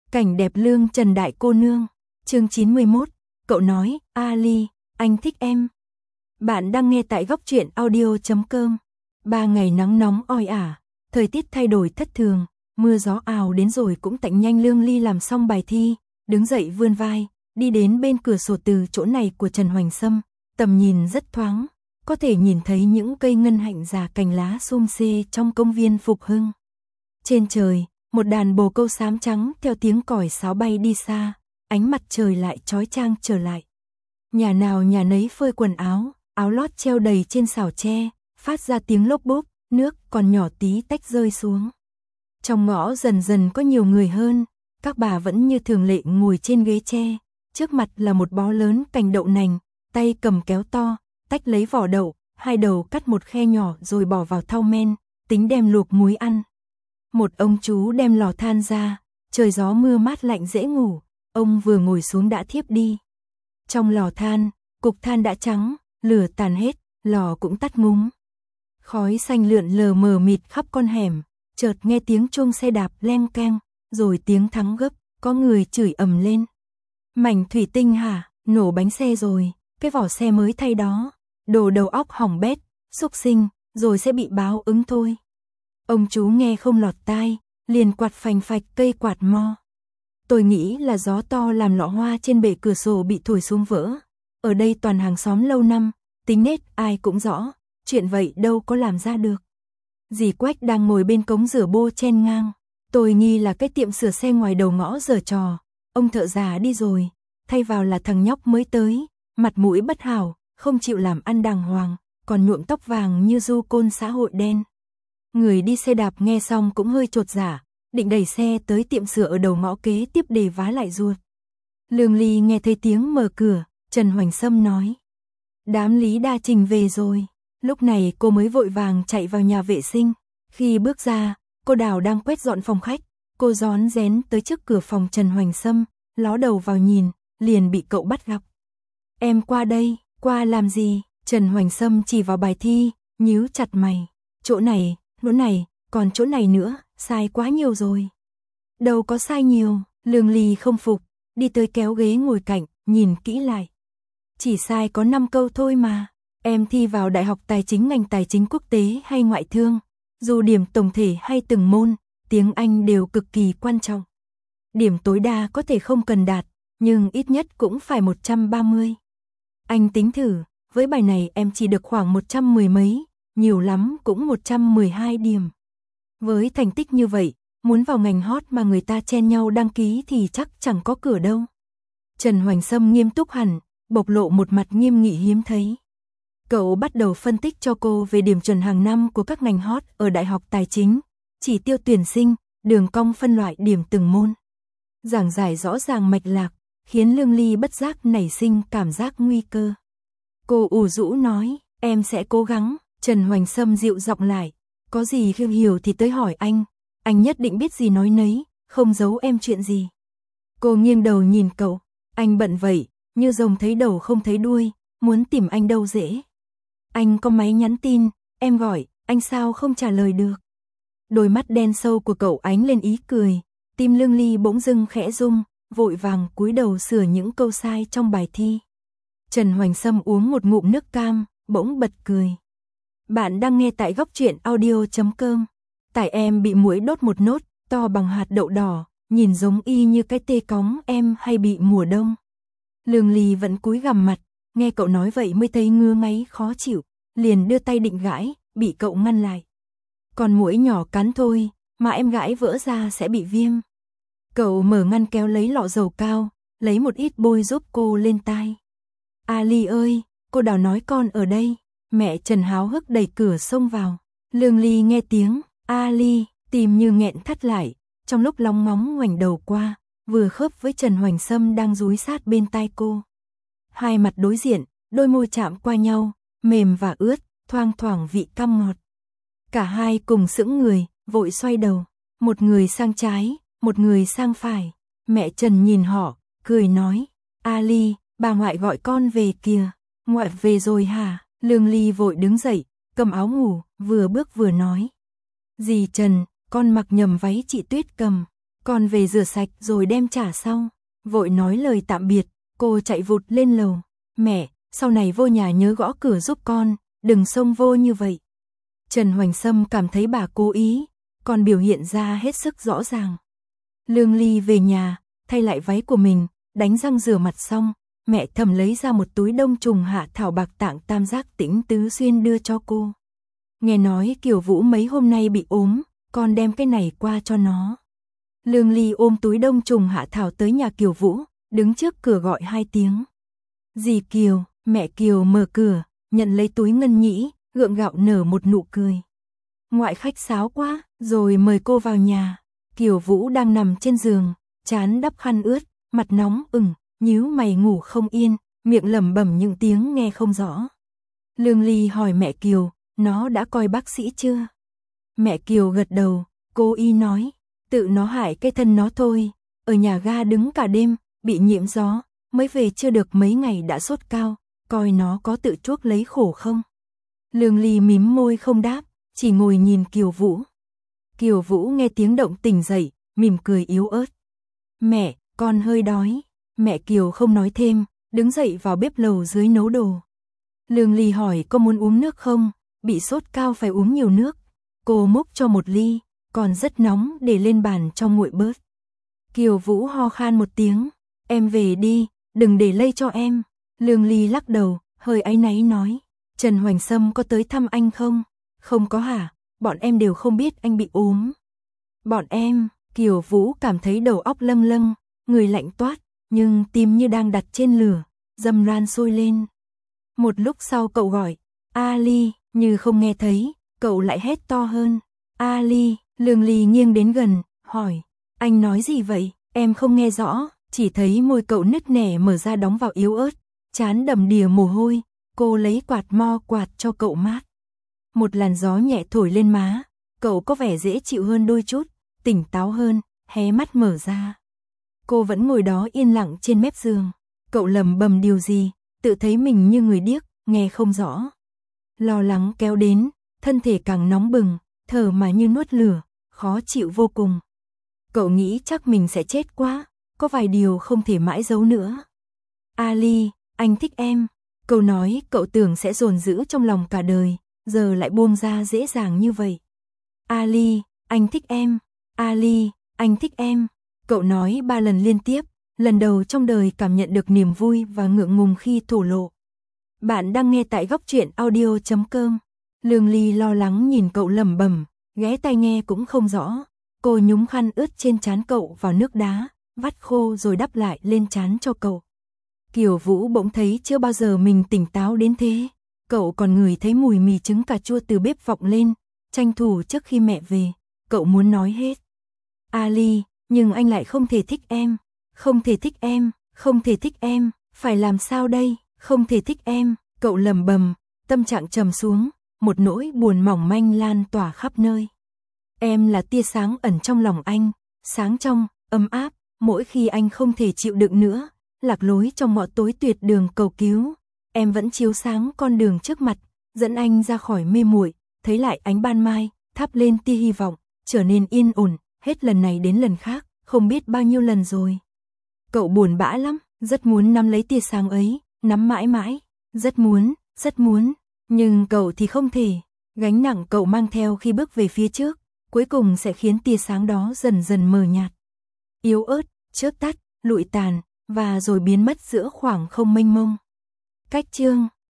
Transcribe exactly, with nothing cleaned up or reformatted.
Cảnh đẹp lương Trần đại cô nương. Chương chín mươi mốt, cậu nói, Ali, anh thích em. Bạn đang nghe tại góc truyện audio chấm com. Ba ngày nắng nóng oi ả, thời tiết thay đổi thất thường, mưa gió ào đến rồi cũng tạnh nhanh. Lương Ly làm xong bài thi, đứng dậy vươn vai, đi đến bên cửa sổ. Từ chỗ này của Trần Hoành Sâm, tầm nhìn rất thoáng, có thể nhìn thấy những cây ngân hạnh già cành lá xum xê trong công viên Phục Hưng. Trên trời, một đàn bồ câu xám trắng theo tiếng còi sáo bay đi xa, ánh mặt trời lại chói chang trở lại. Nhà nào nhà nấy phơi quần áo, áo lót treo đầy trên xào tre, phát ra tiếng lốp bốp, nước còn nhỏ tí tách rơi xuống. Trong ngõ dần dần có nhiều người hơn, các bà vẫn như thường lệ ngồi trên ghế tre, trước mặt là một bó lớn cành đậu nành, tay cầm kéo to, tách lấy vỏ đậu, hai đầu cắt một khe nhỏ rồi bỏ vào thau men, tính đem luộc muối ăn. Một ông chú đem lò than ra, trời gió mưa mát lạnh dễ ngủ, ông vừa ngồi xuống đã thiếp đi. Trong lò than, cục than đã trắng, lửa tàn hết, lò cũng tắt ngúm. Khói xanh lượn lờ mờ mịt khắp con hẻm, chợt nghe tiếng chuông xe đạp leng keng, rồi tiếng thắng gấp, có người chửi ầm lên. Mảnh thủy tinh hả, nổ bánh xe rồi, cái vỏ xe mới thay đó, đồ đầu óc hỏng bét, xúc sinh, rồi sẽ bị báo ứng thôi. Ông chú nghe không lọt tai, liền quạt phành phạch cây quạt mo. Tôi nghĩ là gió to làm lọ hoa trên bệ cửa sổ bị thổi xuống vỡ. Ở đây toàn hàng xóm lâu năm, tính nết ai cũng rõ, chuyện vậy đâu có làm ra được. Dì Quách đang ngồi bên cống rửa bô chen ngang, tôi nghi là cái tiệm sửa xe ngoài đầu ngõ giở trò. Ông thợ già đi rồi, thay vào là thằng nhóc mới tới, mặt mũi bất hảo, không chịu làm ăn đàng hoàng, còn nhuộm tóc vàng như du côn xã hội đen. Người đi xe đạp nghe xong cũng hơi chột dạ, định đẩy xe tới tiệm sửa ở đầu ngõ kế tiếp để vá lại ruột. Lương Ly nghe thấy tiếng mở cửa, Trần Hoành Sâm nói. Đám Lý Đa Trình về rồi. Lúc này cô mới vội vàng chạy vào nhà vệ sinh. Khi bước ra, cô Đào đang quét dọn phòng khách. Cô rón rén tới trước cửa phòng Trần Hoành Sâm, ló đầu vào nhìn, liền bị cậu bắt gặp. Em qua đây, qua làm gì? Trần Hoành Sâm chỉ vào bài thi, nhíu chặt mày. Chỗ này, chỗ này, còn chỗ này nữa, sai quá nhiều rồi. Đâu có sai nhiều, Lương Ly không phục, đi tới kéo ghế ngồi cạnh, nhìn kỹ lại. Chỉ sai có năm câu thôi mà, em thi vào Đại học Tài chính ngành Tài chính quốc tế hay ngoại thương, dù điểm tổng thể hay từng môn, tiếng Anh đều cực kỳ quan trọng. Điểm tối đa có thể không cần đạt, nhưng ít nhất cũng phải một trăm ba mươi. Anh tính thử, với bài này em chỉ được khoảng một trăm mười mấy, nhiều lắm cũng một trăm mười hai điểm. Với thành tích như vậy, muốn vào ngành hot mà người ta chen nhau đăng ký thì chắc chẳng có cửa đâu. Trần Hoành Sâm nghiêm túc hẳn, bộc lộ một mặt nghiêm nghị hiếm thấy. Cậu bắt đầu phân tích cho cô về điểm chuẩn hàng năm của các ngành hot ở Đại học Tài chính, chỉ tiêu tuyển sinh, đường cong phân loại điểm từng môn. Giảng giải rõ ràng mạch lạc, khiến Lương Ly bất giác nảy sinh cảm giác nguy cơ. Cô ủ rũ nói, em sẽ cố gắng. Trần Hoành Sâm dịu giọng lại, có gì không hiểu thì tới hỏi anh, anh nhất định biết gì nói nấy, không giấu em chuyện gì. Cô nghiêng đầu nhìn cậu, anh bận vậy, như rồng thấy đầu không thấy đuôi, muốn tìm anh đâu dễ. Anh có máy nhắn tin, em gọi, anh sao không trả lời được. Đôi mắt đen sâu của cậu ánh lên ý cười, tim Lương Ly bỗng dưng khẽ rung, vội vàng cúi đầu sửa những câu sai trong bài thi. Trần Hoành Sâm uống một ngụm nước cam, bỗng bật cười. Bạn đang nghe tại góc truyện audio chấm com. Tại em bị muỗi đốt một nốt, to bằng hạt đậu đỏ, nhìn giống y như cái tê cóng em hay bị mùa đông. Lương Ly vẫn cúi gằm mặt, nghe cậu nói vậy mới thấy ngứa ngáy khó chịu, liền đưa tay định gãi, bị cậu ngăn lại. Còn muỗi nhỏ cắn thôi, mà em gãi vỡ ra sẽ bị viêm. Cậu mở ngăn kéo lấy lọ dầu cao, lấy một ít bôi giúp cô lên tai. Ali ơi, cô Đào nói con ở đây. Mẹ Trần háo hức đẩy cửa xông vào. Lương Ly nghe tiếng Ali, tìm như nghẹn thắt lại, trong lúc lóng ngóng ngoảnh đầu qua, vừa khớp với Trần Hoành Sâm đang dúi sát bên tai cô. Hai mặt đối diện, đôi môi chạm qua nhau, mềm và ướt, thoang thoảng vị căm ngọt. Cả hai cùng sững người, vội xoay đầu, một người sang trái, một người sang phải. Mẹ Trần nhìn họ, cười nói, Ali, bà ngoại gọi con về kìa. Ngoại về rồi hả? Lương Ly vội đứng dậy, cầm áo ngủ, vừa bước vừa nói. Dì Trần, con mặc nhầm váy chị Tuyết cầm, con về rửa sạch rồi đem trả sau. Vội nói lời tạm biệt, cô chạy vụt lên lầu. Mẹ, sau này vô nhà nhớ gõ cửa giúp con, đừng xông vô như vậy. Trần Hoành Sâm cảm thấy bà cố ý, còn biểu hiện ra hết sức rõ ràng. Lương Ly về nhà, thay lại váy của mình, đánh răng rửa mặt xong, mẹ thầm lấy ra một túi đông trùng hạ thảo bạc tạng tam giác tĩnh tứ xuyên đưa cho cô. Nghe nói Kiều Vũ mấy hôm nay bị ốm, con đem cái này qua cho nó. Lương Ly ôm túi đông trùng hạ thảo tới nhà Kiều Vũ, đứng trước cửa gọi hai tiếng. Dì Kiều, mẹ Kiều mở cửa, nhận lấy túi ngân nhĩ, gượng gạo nở một nụ cười. Ngoại khách sáo quá, rồi mời cô vào nhà. Kiều Vũ đang nằm trên giường, trán đắp khăn ướt, mặt nóng ửng, nhíu mày ngủ không yên, miệng lẩm bẩm những tiếng nghe không rõ. Lương Ly hỏi mẹ Kiều, nó đã coi bác sĩ chưa? Mẹ Kiều gật đầu, cô y nói, tự nó hại cái thân nó thôi, ở nhà ga đứng cả đêm, bị nhiễm gió, mới về chưa được mấy ngày đã sốt cao, coi nó có tự chuốc lấy khổ không? Lương Ly mím môi không đáp, chỉ ngồi nhìn Kiều Vũ. Kiều Vũ nghe tiếng động tỉnh dậy, mỉm cười yếu ớt. Mẹ, con hơi đói. Mẹ Kiều không nói thêm, đứng dậy vào bếp lầu dưới nấu đồ. Lương Ly hỏi có muốn uống nước không, bị sốt cao phải uống nhiều nước. Cô múc cho một ly, còn rất nóng để lên bàn cho nguội bớt. Kiều Vũ ho khan một tiếng, em về đi, đừng để lây cho em. Lương Ly lắc đầu, hơi áy náy nói, Trần Hoành Sâm có tới thăm anh không? Không có hả, bọn em đều không biết anh bị ốm. Bọn em, Kiều Vũ cảm thấy đầu óc lâng lâng, người lạnh toát, nhưng tim như đang đặt trên lửa, dầm ran sôi lên. Một lúc sau cậu gọi, Ali, như không nghe thấy, cậu lại hét to hơn, Ali. Lương Ly nghiêng đến gần, hỏi, anh nói gì vậy? Em không nghe rõ, chỉ thấy môi cậu nứt nẻ mở ra đóng vào yếu ớt, trán đầm đìa mồ hôi, cô lấy quạt mo quạt cho cậu mát. Một làn gió nhẹ thổi lên má, cậu có vẻ dễ chịu hơn đôi chút, tỉnh táo hơn, hé mắt mở ra. Cô vẫn ngồi đó yên lặng trên mép giường, cậu lẩm bẩm điều gì, tự thấy mình như người điếc, nghe không rõ. Lo lắng kéo đến, thân thể càng nóng bừng, thở mà như nuốt lửa, khó chịu vô cùng. Cậu nghĩ chắc mình sẽ chết quá, có vài điều không thể mãi giấu nữa. Ali, anh thích em. Câu nói cậu tưởng sẽ dồn giữ trong lòng cả đời, giờ lại buông ra dễ dàng như vậy. Ali, anh thích em. Ali, anh thích em. Cậu nói ba lần liên tiếp, lần đầu trong đời cảm nhận được niềm vui và ngượng ngùng khi thổ lộ. Bạn đang nghe tại góc truyện audio chấm com. Lương Ly lo lắng nhìn cậu lẩm bẩm, ghé tai nghe cũng không rõ. Cô nhúng khăn ướt trên trán cậu vào nước đá, vắt khô rồi đắp lại lên trán cho cậu. Kiều Vũ bỗng thấy chưa bao giờ mình tỉnh táo đến thế. Cậu còn ngửi thấy mùi mì trứng cà chua từ bếp vọng lên, tranh thủ trước khi mẹ về, cậu muốn nói hết. Ali, nhưng anh lại không thể thích em, không thể thích em, không thể thích em, phải làm sao đây, không thể thích em, cậu lẩm bẩm, tâm trạng trầm xuống, một nỗi buồn mỏng manh lan tỏa khắp nơi. Em là tia sáng ẩn trong lòng anh, sáng trong, ấm áp, mỗi khi anh không thể chịu đựng nữa, lạc lối trong ngõ tối tuyệt đường cầu cứu, em vẫn chiếu sáng con đường trước mặt, dẫn anh ra khỏi mê muội, thấy lại ánh ban mai, thắp lên tia hy vọng, trở nên yên ổn, hết lần này đến lần khác, không biết bao nhiêu lần rồi. Cậu buồn bã lắm, rất muốn nắm lấy tia sáng ấy, nắm mãi mãi, rất muốn, rất muốn, nhưng cậu thì không thể, gánh nặng cậu mang theo khi bước về phía trước, cuối cùng sẽ khiến tia sáng đó dần dần mờ nhạt, yếu ớt, chớp tắt, lụi tàn, và rồi biến mất giữa khoảng không mênh mông. Cách chương